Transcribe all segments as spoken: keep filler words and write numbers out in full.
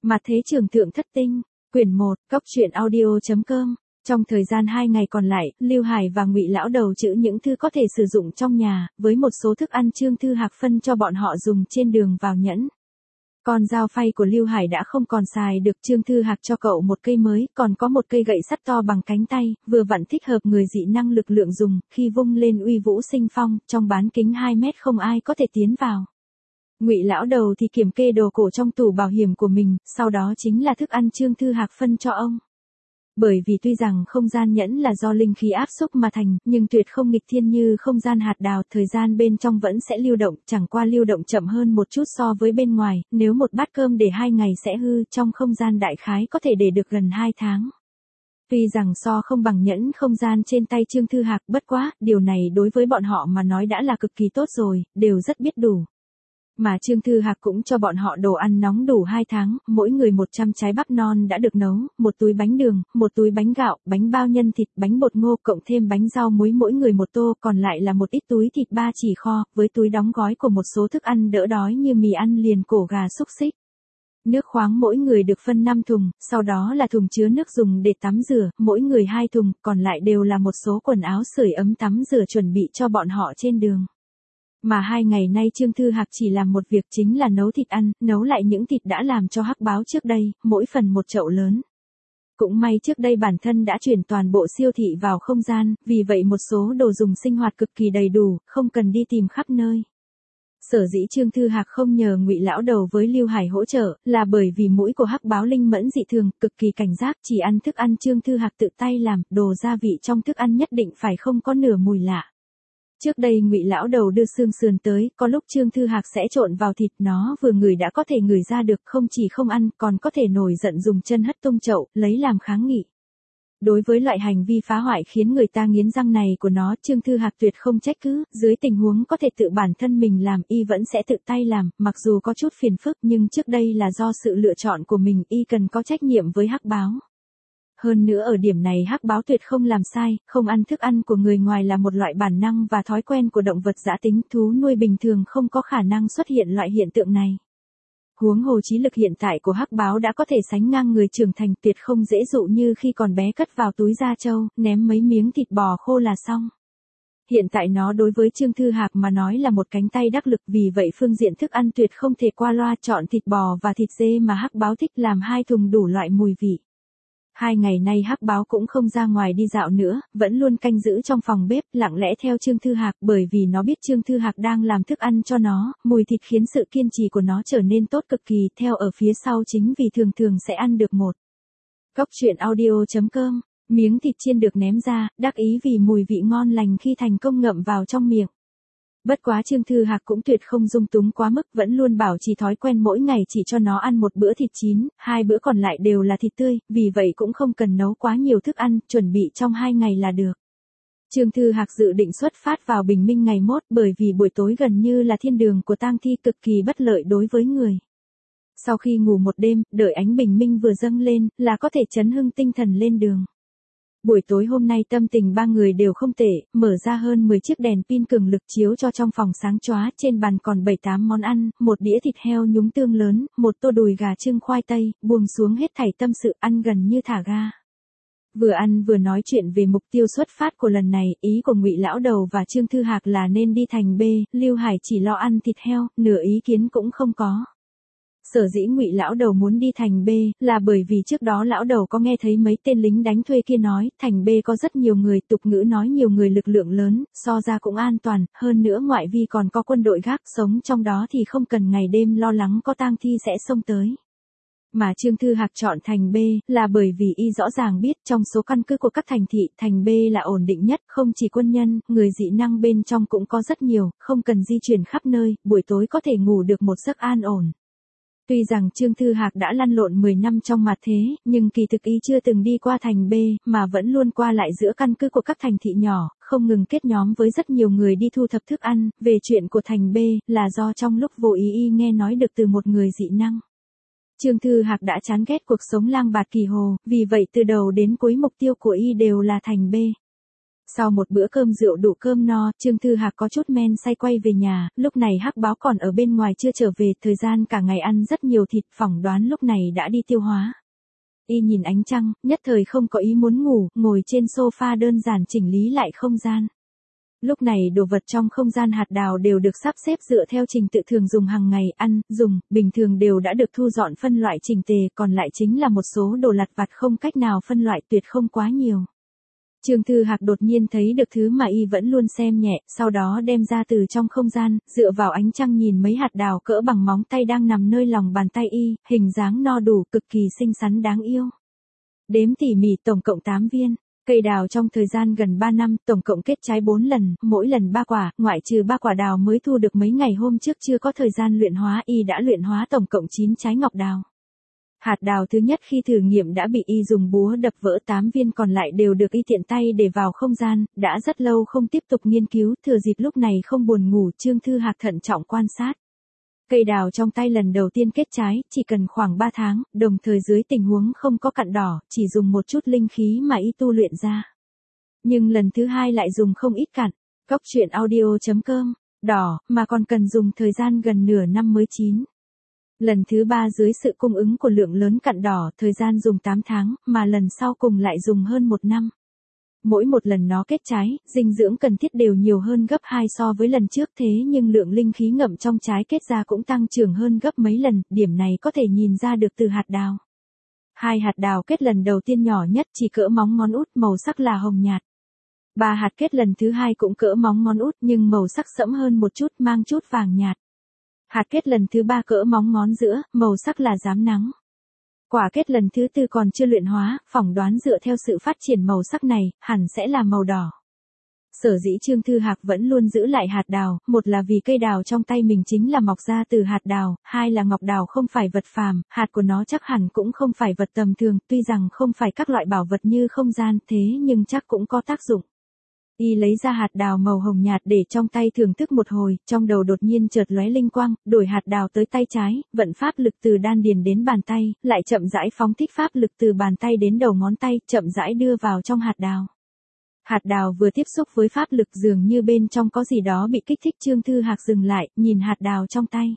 Mặt thế trường thượng thất tinh, quyển một, cóc truyện audio chấm com. Trong thời gian hai ngày còn lại, Lưu Hải và Ngụy lão đầu trữ những thứ có thể sử dụng trong nhà, với một số thức ăn Trương Thư Hạc phân cho bọn họ dùng trên đường vào nhẫn. Con dao phay của Lưu Hải đã không còn xài được, Trương Thư Hạc cho cậu một cây mới, còn có một cây gậy sắt to bằng cánh tay, vừa vặn thích hợp người dị năng lực lượng dùng, khi vung lên uy vũ sinh phong, trong bán kính hai mét không ai có thể tiến vào. Ngụy lão đầu thì kiểm kê đồ cổ trong tủ bảo hiểm của mình, sau đó chính là thức ăn Trương Thư Hạc phân cho ông. Bởi vì tuy rằng không gian nhẫn là do linh khí áp xúc mà thành, nhưng tuyệt không nghịch thiên như không gian hạt đào, thời gian bên trong vẫn sẽ lưu động, chẳng qua lưu động chậm hơn một chút so với bên ngoài, nếu một bát cơm để hai ngày sẽ hư, trong không gian đại khái có thể để được gần hai tháng. Tuy rằng so không bằng nhẫn không gian trên tay Trương Thư Hạc, bất quá, điều này đối với bọn họ mà nói đã là cực kỳ tốt rồi, đều rất biết đủ. Mà Trương Thư Hạc cũng cho bọn họ đồ ăn nóng đủ hai tháng, mỗi người một trăm trái bắp non đã được nấu, một túi bánh đường, một túi bánh gạo, bánh bao nhân thịt, bánh bột ngô cộng thêm bánh rau muối mỗi người một tô, còn lại là một ít túi thịt ba chỉ kho, với túi đóng gói của một số thức ăn đỡ đói như mì ăn liền, cổ gà, xúc xích. Nước khoáng mỗi người được phân năm thùng, sau đó là thùng chứa nước dùng để tắm rửa, mỗi người hai thùng, còn lại đều là một số quần áo sưởi ấm tắm rửa chuẩn bị cho bọn họ trên đường. Mà hai ngày nay Trương Thư Hạc chỉ làm một việc, chính là nấu thịt ăn, nấu lại những thịt đã làm cho Hắc Báo trước đây, mỗi phần một chậu lớn. Cũng may trước đây bản thân đã chuyển toàn bộ siêu thị vào không gian, vì vậy một số đồ dùng sinh hoạt cực kỳ đầy đủ, không cần đi tìm khắp nơi. Sở dĩ Trương Thư Hạc không nhờ Ngụy lão đầu với Lưu Hải hỗ trợ, là bởi vì mũi của Hắc Báo linh mẫn dị thường, cực kỳ cảnh giác, chỉ ăn thức ăn Trương Thư Hạc tự tay làm, đồ gia vị trong thức ăn nhất định phải không có nửa mùi lạ. Trước đây Ngụy lão đầu đưa xương sườn tới, có lúc Trương Thư Hạc sẽ trộn vào thịt, nó vừa ngửi đã có thể ngửi ra được, không chỉ không ăn, còn có thể nổi giận dùng chân hất tung chậu, lấy làm kháng nghị. Đối với loại hành vi phá hoại khiến người ta nghiến răng này của nó, Trương Thư Hạc tuyệt không trách cứ, dưới tình huống có thể tự bản thân mình làm, y vẫn sẽ tự tay làm, mặc dù có chút phiền phức nhưng trước đây là do sự lựa chọn của mình, y cần có trách nhiệm với Hắc Báo. Hơn nữa ở điểm này Hắc Báo tuyệt không làm sai, không ăn thức ăn của người ngoài là một loại bản năng và thói quen của động vật dã tính, thú nuôi bình thường không có khả năng xuất hiện loại hiện tượng này. Huống hồ trí lực hiện tại của Hắc Báo đã có thể sánh ngang người trưởng thành, tuyệt không dễ dụ như khi còn bé cất vào túi da trâu, ném mấy miếng thịt bò khô là xong. Hiện tại nó đối với Trương Thư Hạc mà nói là một cánh tay đắc lực, vì vậy phương diện thức ăn tuyệt không thể qua loa, chọn thịt bò và thịt dê mà Hắc Báo thích, làm hai thùng đủ loại mùi vị. Hai ngày nay Hắc Báo cũng không ra ngoài đi dạo nữa, vẫn luôn canh giữ trong phòng bếp, lặng lẽ theo Trương Thư Hạc, bởi vì nó biết Trương Thư Hạc đang làm thức ăn cho nó, mùi thịt khiến sự kiên trì của nó trở nên tốt cực kỳ, theo ở phía sau chính vì thường thường sẽ ăn được một. Cóc truyện audio chấm com, miếng thịt chiên được ném ra, đắc ý vì mùi vị ngon lành khi thành công ngậm vào trong miệng. Bất quá Trương Thư Hạc cũng tuyệt không dung túng quá mức, vẫn luôn bảo trì thói quen mỗi ngày chỉ cho nó ăn một bữa thịt chín, hai bữa còn lại đều là thịt tươi, vì vậy cũng không cần nấu quá nhiều thức ăn, chuẩn bị trong hai ngày là được. Trương Thư Hạc dự định xuất phát vào bình minh ngày mốt, bởi vì buổi tối gần như là thiên đường của tang thi, cực kỳ bất lợi đối với người. Sau khi ngủ một đêm, đợi ánh bình minh vừa dâng lên, là có thể chấn hưng tinh thần lên đường. Buổi tối hôm nay tâm tình ba người đều không tệ, mở ra hơn mười chiếc đèn pin cường lực chiếu cho trong phòng sáng chóa, trên bàn còn bảy tám món ăn, một đĩa thịt heo nhúng tương lớn, một tô đùi gà trưng khoai tây, buông xuống hết thảy tâm sự, ăn gần như thả ga. Vừa ăn vừa nói chuyện về mục tiêu xuất phát của lần này, ý của Ngụy lão đầu và Trương Thư Hạc là nên đi thành B, Lưu Hải chỉ lo ăn thịt heo, nửa ý kiến cũng không có. Sở dĩ Ngụy lão đầu muốn đi thành B, là bởi vì trước đó lão đầu có nghe thấy mấy tên lính đánh thuê kia nói, thành B có rất nhiều người, tục ngữ nói nhiều người lực lượng lớn, so ra cũng an toàn, hơn nữa ngoại vi còn có quân đội gác, sống trong đó thì không cần ngày đêm lo lắng có tang thi sẽ xông tới. Mà Trương Thư Hạc chọn thành B, là bởi vì y rõ ràng biết trong số căn cứ của các thành thị, thành B là ổn định nhất, không chỉ quân nhân, người dị năng bên trong cũng có rất nhiều, không cần di chuyển khắp nơi, buổi tối có thể ngủ được một giấc an ổn. Tuy rằng Trương Thư Hạc đã lăn lộn mười năm trong mặt thế, nhưng kỳ thực y chưa từng đi qua thành B, mà vẫn luôn qua lại giữa căn cứ của các thành thị nhỏ, không ngừng kết nhóm với rất nhiều người đi thu thập thức ăn. Về chuyện của thành B, là do trong lúc vô ý y nghe nói được từ một người dị năng. Trương Thư Hạc đã chán ghét cuộc sống lang bạt kỳ hồ, vì vậy từ đầu đến cuối mục tiêu của y đều là thành B. Sau một bữa cơm rượu đủ cơm no, Trương Thư Hạc có chút men say quay về nhà, lúc này Hắc Báo còn ở bên ngoài chưa trở về, thời gian cả ngày ăn rất nhiều thịt, phỏng đoán lúc này đã đi tiêu hóa. Y nhìn ánh trăng, nhất thời không có ý muốn ngủ, ngồi trên sofa đơn giản chỉnh lý lại không gian. Lúc này đồ vật trong không gian hạt đào đều được sắp xếp dựa theo trình tự thường dùng hàng ngày, ăn, dùng, bình thường đều đã được thu dọn phân loại chỉnh tề, còn lại chính là một số đồ lặt vặt không cách nào phân loại, tuyệt không quá nhiều. Trương Thư Hạc đột nhiên thấy được thứ mà y vẫn luôn xem nhẹ, sau đó đem ra từ trong không gian, dựa vào ánh trăng nhìn mấy hạt đào cỡ bằng móng tay đang nằm nơi lòng bàn tay y, hình dáng no đủ, cực kỳ xinh xắn đáng yêu. Đếm tỉ mỉ tổng cộng tám viên. Cây đào trong thời gian gần ba năm, tổng cộng kết trái bốn lần, mỗi lần ba quả, ngoại trừ ba quả đào mới thu được mấy ngày hôm trước chưa có thời gian luyện hóa, y đã luyện hóa tổng cộng chín trái ngọc đào. Hạt đào thứ nhất khi thử nghiệm đã bị y dùng búa đập vỡ, tám viên còn lại đều được y tiện tay để vào không gian, đã rất lâu không tiếp tục nghiên cứu, thừa dịp lúc này không buồn ngủ, Trương Thư Hạc thận trọng quan sát. Cây đào trong tay lần đầu tiên kết trái, chỉ cần khoảng ba tháng, đồng thời dưới tình huống không có cặn đỏ, chỉ dùng một chút linh khí mà y tu luyện ra. Nhưng lần thứ hai lại dùng không ít cặn. Cóc truyện audio chấm com, đỏ, mà còn cần dùng thời gian gần nửa năm mới chín. Lần thứ ba dưới sự cung ứng của lượng lớn cặn đỏ, thời gian dùng tám tháng, mà lần sau cùng lại dùng hơn một năm. Mỗi một lần nó kết trái, dinh dưỡng cần thiết đều nhiều hơn gấp hai so với lần trước, thế nhưng lượng linh khí ngậm trong trái kết ra cũng tăng trưởng hơn gấp mấy lần, điểm này có thể nhìn ra được từ hạt đào. Hai hạt đào kết lần đầu tiên nhỏ nhất chỉ cỡ móng ngón út, màu sắc là hồng nhạt. Ba hạt kết lần thứ hai cũng cỡ móng ngón út nhưng màu sắc sẫm hơn một chút, mang chút vàng nhạt. Hạt kết lần thứ ba cỡ móng ngón giữa, màu sắc là rám nắng. Quả kết lần thứ tư còn chưa luyện hóa, phỏng đoán dựa theo sự phát triển màu sắc này, hẳn sẽ là màu đỏ. Sở dĩ Trương Thư Hạc vẫn luôn giữ lại hạt đào, một là vì cây đào trong tay mình chính là mọc ra từ hạt đào, hai là ngọc đào không phải vật phàm, hạt của nó chắc hẳn cũng không phải vật tầm thường, tuy rằng không phải các loại bảo vật như không gian, thế nhưng chắc cũng có tác dụng. Y lấy ra hạt đào màu hồng nhạt để trong tay thưởng thức một hồi, trong đầu đột nhiên chợt lóe linh quang, đổi hạt đào tới tay trái, vận pháp lực từ đan điền đến bàn tay, lại chậm rãi phóng thích pháp lực từ bàn tay đến đầu ngón tay, chậm rãi đưa vào trong hạt đào. Hạt đào vừa tiếp xúc với pháp lực dường như bên trong có gì đó bị kích thích, Trương Thư Hạc dừng lại, nhìn hạt đào trong tay.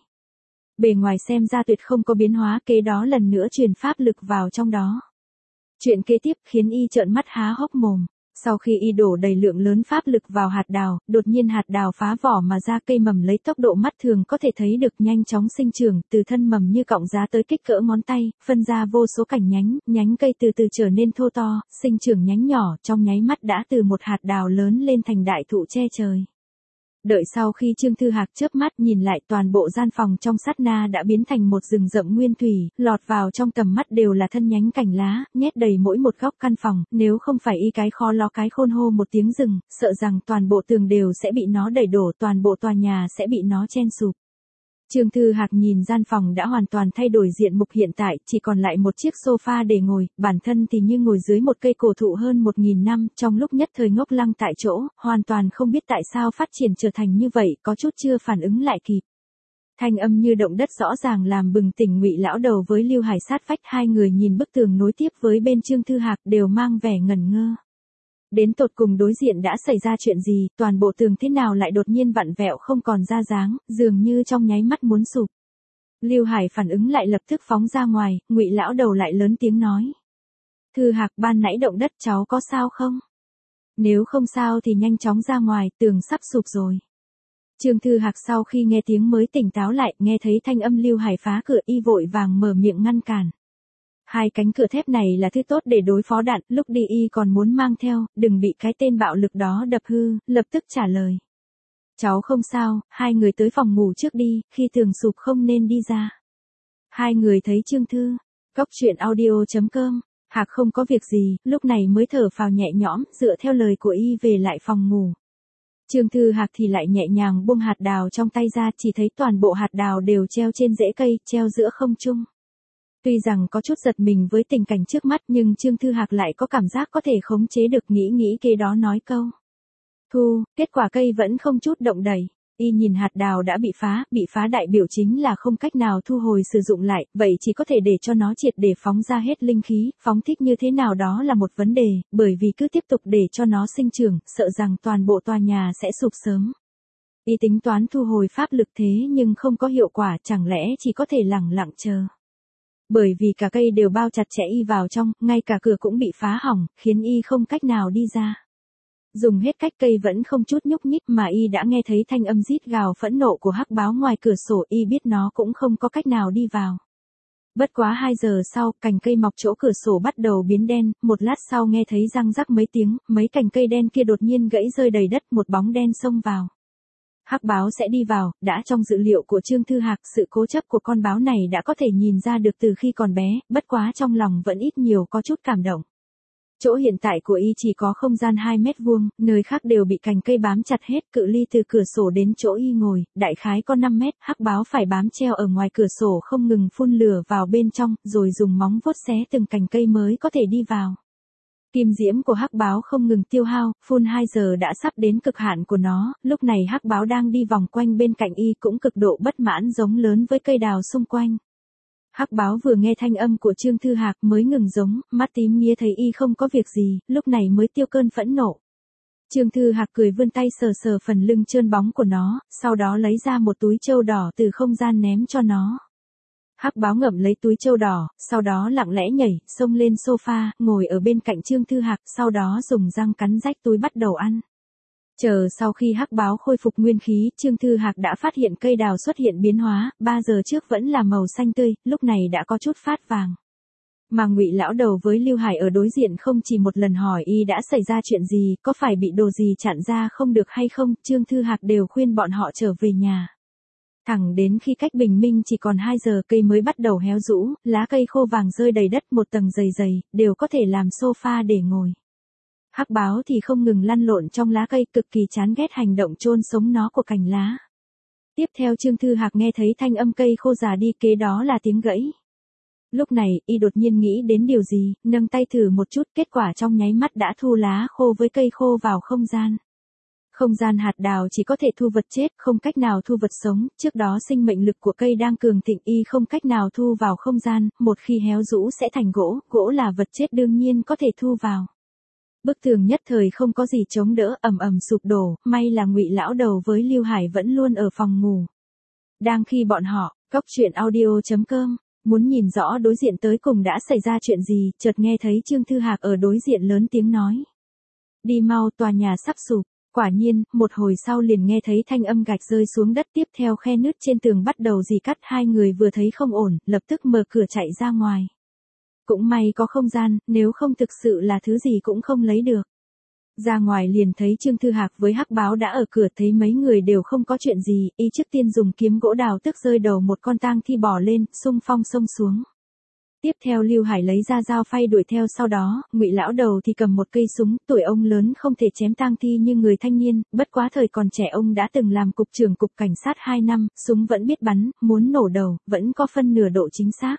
Bề ngoài xem ra tuyệt không có biến hóa, kế đó lần nữa truyền pháp lực vào trong đó. Chuyện kế tiếp khiến y trợn mắt há hốc mồm. Sau khi y đổ đầy lượng lớn pháp lực vào hạt đào, đột nhiên hạt đào phá vỏ mà ra, cây mầm lấy tốc độ mắt thường có thể thấy được nhanh chóng sinh trưởng, từ thân mầm như cọng giá tới kích cỡ ngón tay, phân ra vô số cành nhánh, nhánh cây từ từ trở nên thô to, sinh trưởng nhánh nhỏ, trong nháy mắt đã từ một hạt đào lớn lên thành đại thụ che trời. Đợi sau khi Trương Thư Hạc chớp mắt nhìn lại, toàn bộ gian phòng trong sát na đã biến thành một rừng rậm nguyên thủy, lọt vào trong tầm mắt đều là thân nhánh cành lá, nhét đầy mỗi một góc căn phòng, nếu không phải y cái khó lo cái khôn hô một tiếng rừng, sợ rằng toàn bộ tường đều sẽ bị nó đẩy đổ, toàn bộ tòa nhà sẽ bị nó chen sụp. Trương Thư Hạc nhìn gian phòng đã hoàn toàn thay đổi diện mục, hiện tại chỉ còn lại một chiếc sofa để ngồi, bản thân thì như ngồi dưới một cây cổ thụ hơn một nghìn năm, trong lúc nhất thời ngốc lăng tại chỗ, hoàn toàn không biết tại sao phát triển trở thành như vậy, có chút chưa phản ứng lại kịp. Thanh âm như động đất rõ ràng làm bừng tỉnh Ngụy lão đầu với Lưu Hải sát vách, hai người nhìn bức tường nối tiếp với bên Trương Thư Hạc đều mang vẻ ngẩn ngơ. Đến tột cùng đối diện đã xảy ra chuyện gì, toàn bộ tường thế nào lại đột nhiên vặn vẹo không còn ra dáng, dường như trong nháy mắt muốn sụp. Lưu Hải phản ứng lại lập tức phóng ra ngoài, Ngụy lão đầu lại lớn tiếng nói. Thư Hạc, ban nãy động đất cháu có sao không? Nếu không sao thì nhanh chóng ra ngoài, tường sắp sụp rồi. Trương Thư Hạc sau khi nghe tiếng mới tỉnh táo lại, nghe thấy thanh âm Lưu Hải phá cửa, y vội vàng mở miệng ngăn cản. Hai cánh cửa thép này là thứ tốt để đối phó đạn, lúc đi y còn muốn mang theo, đừng bị cái tên bạo lực đó đập hư, lập tức trả lời. Cháu không sao, hai người tới phòng ngủ trước đi, khi tường sụp không nên đi ra. Hai người thấy Trương Thư, cóc truyện audio chấm com, Hạc không có việc gì, lúc này mới thở phào nhẹ nhõm, dựa theo lời của y về lại phòng ngủ. Trương Thư Hạc thì lại nhẹ nhàng buông hạt đào trong tay ra, chỉ thấy toàn bộ hạt đào đều treo trên rễ cây, treo giữa không trung. Tuy rằng có chút giật mình với tình cảnh trước mắt nhưng Trương Thư Hạc lại có cảm giác có thể khống chế được, nghĩ nghĩ kế đó nói câu. Thu, kết quả cây vẫn không chút động đẩy. Y nhìn hạt đào đã bị phá, bị phá đại biểu chính là không cách nào thu hồi sử dụng lại, vậy chỉ có thể để cho nó triệt để phóng ra hết linh khí, phóng thích như thế nào đó là một vấn đề, bởi vì cứ tiếp tục để cho nó sinh trưởng, sợ rằng toàn bộ tòa nhà sẽ sụp sớm. Y tính toán thu hồi pháp lực thế nhưng không có hiệu quả, chẳng lẽ chỉ có thể lẳng lặng chờ. Bởi vì cả cây đều bao chặt chẽ Y vào trong, ngay cả cửa cũng bị phá hỏng, khiến Y không cách nào đi ra. Dùng hết cách cây vẫn không chút nhúc nhích mà Y đã nghe thấy thanh âm rít gào phẫn nộ của hắc báo ngoài cửa sổ, Y biết nó cũng không có cách nào đi vào. Bất quá hai giờ sau, cành cây mọc chỗ cửa sổ bắt đầu biến đen, một lát sau nghe thấy răng rắc mấy tiếng, mấy cành cây đen kia đột nhiên gãy rơi đầy đất, một bóng đen xông vào. Hắc báo sẽ đi vào, đã trong dự liệu của Trương Thư Hạc, sự cố chấp của con báo này đã có thể nhìn ra được từ khi còn bé, bất quá trong lòng vẫn ít nhiều có chút cảm động. Chỗ hiện tại của Y chỉ có không gian hai mét vuông, nơi khác đều bị cành cây bám chặt hết, cự ly từ cửa sổ đến chỗ Y ngồi, đại khái có năm mét, hắc báo phải bám treo ở ngoài cửa sổ không ngừng phun lửa vào bên trong, rồi dùng móng vuốt xé từng cành cây mới có thể đi vào. Kim diễm của hắc báo không ngừng tiêu hao, phun hai giờ đã sắp đến cực hạn của nó, lúc này hắc báo đang đi vòng quanh bên cạnh Y cũng cực độ bất mãn giống lớn với cây đào xung quanh. Hắc báo vừa nghe thanh âm của Trương Thư Hạc mới ngừng giống, mắt tím nghía thấy Y không có việc gì, lúc này mới tiêu cơn phẫn nộ. Trương Thư Hạc cười vươn tay sờ sờ phần lưng trơn bóng của nó, sau đó lấy ra một túi trâu đỏ từ không gian ném cho nó. Hắc báo ngậm lấy túi trâu đỏ, sau đó lặng lẽ nhảy, xông lên sofa, ngồi ở bên cạnh Trương Thư Hạc, sau đó dùng răng cắn rách túi bắt đầu ăn. Chờ sau khi hắc báo khôi phục nguyên khí, Trương Thư Hạc đã phát hiện cây đào xuất hiện biến hóa, ba giờ trước vẫn là màu xanh tươi, lúc này đã có chút phát vàng. Mà Ngụy lão đầu với Lưu Hải ở đối diện không chỉ một lần hỏi Y đã xảy ra chuyện gì, có phải bị đồ gì chặn ra không được hay không, Trương Thư Hạc đều khuyên bọn họ trở về nhà. Thẳng đến khi cách bình minh chỉ còn hai giờ, cây mới bắt đầu héo rũ, lá cây khô vàng rơi đầy đất một tầng dày dày, đều có thể làm sofa để ngồi. Hắc báo thì không ngừng lăn lộn trong lá cây, cực kỳ chán ghét hành động chôn sống nó của cành lá. Tiếp theo Trương Thư Hạc nghe thấy thanh âm cây khô già đi, kế đó là tiếng gãy. Lúc này, Y đột nhiên nghĩ đến điều gì, nâng tay thử một chút, kết quả trong nháy mắt đã thu lá khô với cây khô vào không gian. Không gian hạt đào chỉ có thể thu vật chết, không cách nào thu vật sống, trước đó sinh mệnh lực của cây đang cường thịnh, Y không cách nào thu vào không gian, một khi héo rũ sẽ thành gỗ, gỗ là vật chết đương nhiên có thể thu vào. Bức tường nhất thời không có gì chống đỡ, ầm ầm sụp đổ, may là Ngụy lão đầu với Lưu Hải vẫn luôn ở phòng ngủ. Đang khi bọn họ, cóc truyện audio chấm com, muốn nhìn rõ đối diện tới cùng đã xảy ra chuyện gì, chợt nghe thấy Trương Thư Hạc ở đối diện lớn tiếng nói. Đi mau, tòa nhà sắp sụp. Quả nhiên, một hồi sau liền nghe thấy thanh âm gạch rơi xuống đất, tiếp theo khe nứt trên tường bắt đầu rỉ cắt, hai người vừa thấy không ổn, lập tức mở cửa chạy ra ngoài. Cũng may có không gian, nếu không thực sự là thứ gì cũng không lấy được. Ra ngoài liền thấy Trương Thư Hạc với hắc báo đã ở cửa, thấy mấy người đều không có chuyện gì, Y trước tiên dùng kiếm gỗ đào tức rơi đầu một con tang thi bò lên, xung phong xông xuống. Tiếp theo Lưu Hải lấy ra dao phay đuổi theo, sau đó, Ngụy lão đầu thì cầm một cây súng, tuổi ông lớn không thể chém tang thi như người thanh niên, bất quá thời còn trẻ ông đã từng làm cục trưởng cục cảnh sát hai năm, súng vẫn biết bắn, muốn nổ đầu, vẫn có phân nửa độ chính xác.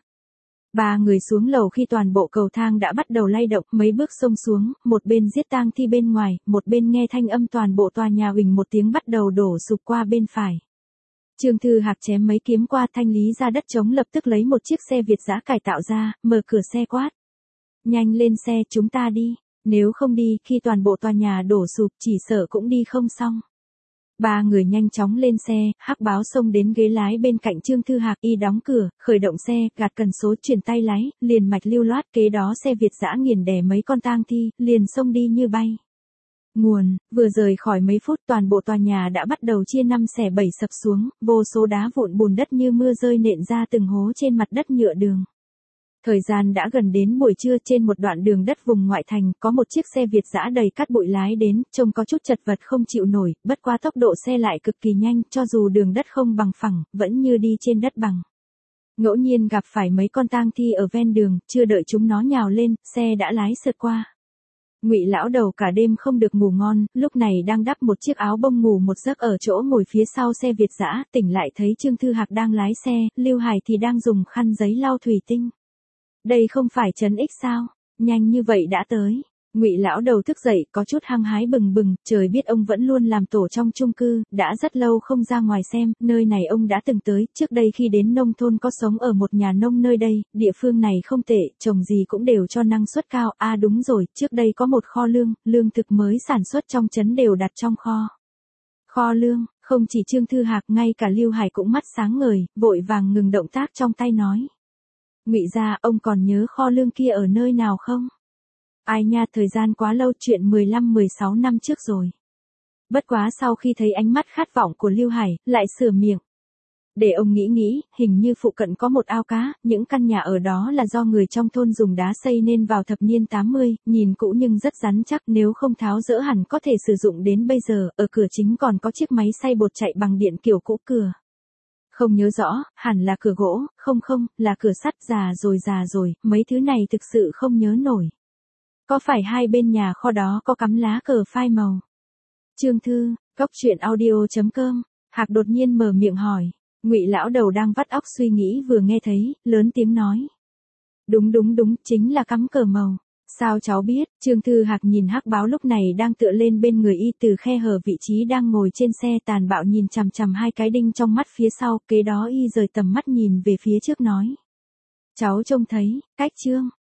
Ba người xuống lầu khi toàn bộ cầu thang đã bắt đầu lay động, mấy bước xông xuống, một bên giết tang thi bên ngoài, một bên nghe thanh âm toàn bộ tòa nhà huỳnh một tiếng bắt đầu đổ sụp qua bên phải. Trương Thư Hạc chém mấy kiếm qua, thanh lý ra đất trống, lập tức lấy một chiếc xe Việt giã cải tạo ra, mở cửa xe quát. Nhanh lên xe, chúng ta đi, nếu không đi, khi toàn bộ tòa nhà đổ sụp chỉ sợ cũng đi không xong. Ba người nhanh chóng lên xe, hắc báo xông đến ghế lái bên cạnh Trương Thư Hạc, Y đóng cửa, khởi động xe, gạt cần số, chuyển tay lái, liền mạch lưu loát, kế đó xe Việt giã nghiền đè mấy con tang thi, liền xông đi như bay. Nguồn, vừa rời khỏi mấy phút toàn bộ tòa nhà đã bắt đầu chia năm xẻ bảy sập xuống, vô số đá vụn bùn đất như mưa rơi nện ra từng hố trên mặt đất nhựa đường. Thời gian đã gần đến buổi trưa, trên một đoạn đường đất vùng ngoại thành, có một chiếc xe Việt giã đầy cát bụi lái đến, trông có chút chật vật không chịu nổi, bất quá tốc độ xe lại cực kỳ nhanh, cho dù đường đất không bằng phẳng, vẫn như đi trên đất bằng. Ngẫu nhiên gặp phải mấy con tang thi ở ven đường, chưa đợi chúng nó nhào lên, xe đã lái sượt qua. Ngụy lão đầu cả đêm không được ngủ ngon, lúc này đang đắp một chiếc áo bông ngủ một giấc ở chỗ ngồi phía sau xe Việt giã, tỉnh lại thấy Trương Thư Hạc đang lái xe, Lưu Hải thì đang dùng khăn giấy lau thủy tinh. Đây không phải trấn X sao? Nhanh như vậy đã tới. Ngụy lão đầu thức dậy, có chút hăng hái bừng bừng, trời biết ông vẫn luôn làm tổ trong chung cư, đã rất lâu không ra ngoài xem, nơi này ông đã từng tới, trước đây khi đến nông thôn có sống ở một nhà nông nơi đây, địa phương này không tệ, trồng gì cũng đều cho năng suất cao, à đúng rồi, trước đây có một kho lương, lương thực mới sản xuất trong trấn đều đặt trong kho. Kho lương, không chỉ Trương Thư Hạc, ngay cả Lưu Hải cũng mắt sáng ngời, vội vàng ngừng động tác trong tay nói. Ngụy gia, ông còn nhớ kho lương kia ở nơi nào không? Ai nha, thời gian quá lâu, chuyện mười lăm mười sáu năm trước rồi. Bất quá sau khi thấy ánh mắt khát vọng của Lưu Hải, lại sửa miệng. Để ông nghĩ nghĩ, hình như phụ cận có một ao cá, những căn nhà ở đó là do người trong thôn dùng đá xây nên vào thập niên tám mươi, nhìn cũ nhưng rất rắn chắc, nếu không tháo dỡ hẳn có thể sử dụng đến bây giờ, ở cửa chính còn có chiếc máy xay bột chạy bằng điện kiểu cũ cửa. Không nhớ rõ, hẳn là cửa gỗ, không không, là cửa sắt, già rồi già rồi, mấy thứ này thực sự không nhớ nổi. Có phải hai bên nhà kho đó có cắm lá cờ phai màu? Chương Thư, Cốc Truyện Audio chấm com, Hạc đột nhiên mở miệng hỏi. Ngụy lão đầu đang vắt óc suy nghĩ vừa nghe thấy, lớn tiếng nói. Đúng đúng đúng, chính là cắm cờ màu. Sao cháu biết? Trương Thư Hạc nhìn Hắc Báo lúc này đang tựa lên bên người y từ khe hở vị trí đang ngồi trên xe, tàn bạo nhìn chằm chằm hai cái đinh trong mắt phía sau, kế đó y rời tầm mắt nhìn về phía trước nói. Cháu trông thấy, cách Trương